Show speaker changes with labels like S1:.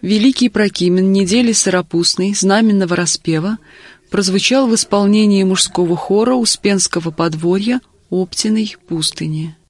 S1: Великий прокимен недели сыропустной знаменного распева прозвучал в исполнении мужского хора Успенского подворья Оптиной пустыни.